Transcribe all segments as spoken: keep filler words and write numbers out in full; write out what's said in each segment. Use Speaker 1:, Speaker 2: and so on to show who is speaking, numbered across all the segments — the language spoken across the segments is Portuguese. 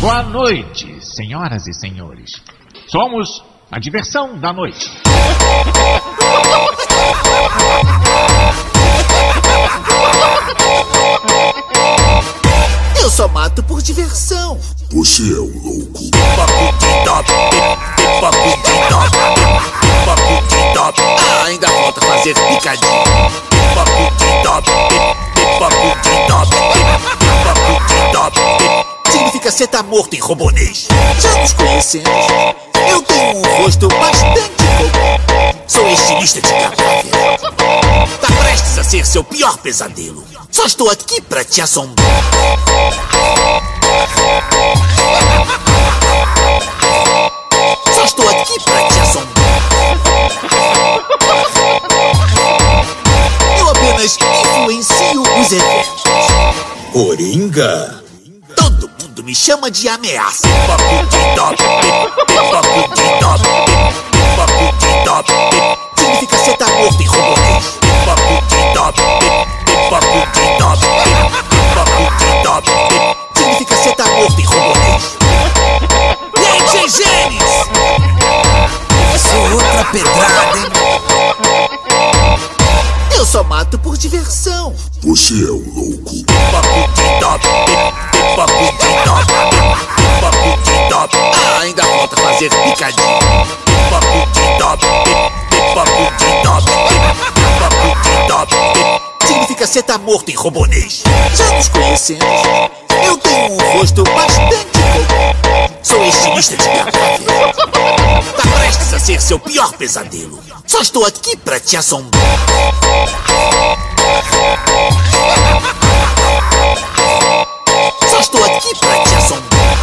Speaker 1: Boa noite, senhoras e senhores. Somos a diversão da noite.
Speaker 2: Eu só mato por diversão.
Speaker 3: Você é um louco.
Speaker 2: Ah, ainda falta fazer picadinho. Significa você tá morto em robonês. Já nos conhecemos. Eu tenho um rosto bastante comum. Sou estilista de cadáver. Tá prestes a ser seu pior pesadelo. Só estou aqui pra te assombrar. Só estou aqui pra te assombrar. Eu apenas influencio os eventos.
Speaker 3: Coringa?
Speaker 2: Todo mundo me chama de ameaça. Significa você tá morto em robôs. Significa você tá morto em robôs. E aí, Gegenes?
Speaker 4: Essa é outra pedrada, hein?
Speaker 2: Eu só mato por diversão.
Speaker 3: Você é um louco.
Speaker 2: Ah, ainda falta fazer picadinho. Significa você tá morto em robonês. Já nos conhecemos. Eu tenho um rosto bastante comum. Sou estilista de cadáver. Tá prestes a ser seu pior pesadelo. Só estou aqui pra te assombrar. Só estou aqui pra te assombrar.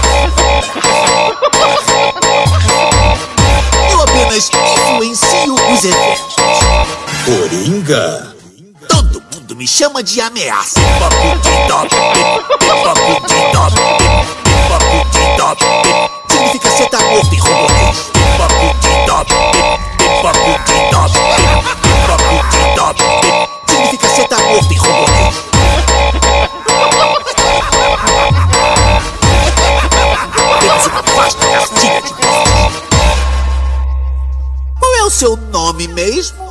Speaker 2: Eu apenas influencio os eventos.
Speaker 3: Coringa?
Speaker 2: Todo mundo me chama de ameaça. Significa você tá morto em robôs. Significa você tá morto em robôs. Temos uma vasta cartilha de morte. Qual é o seu nome mesmo?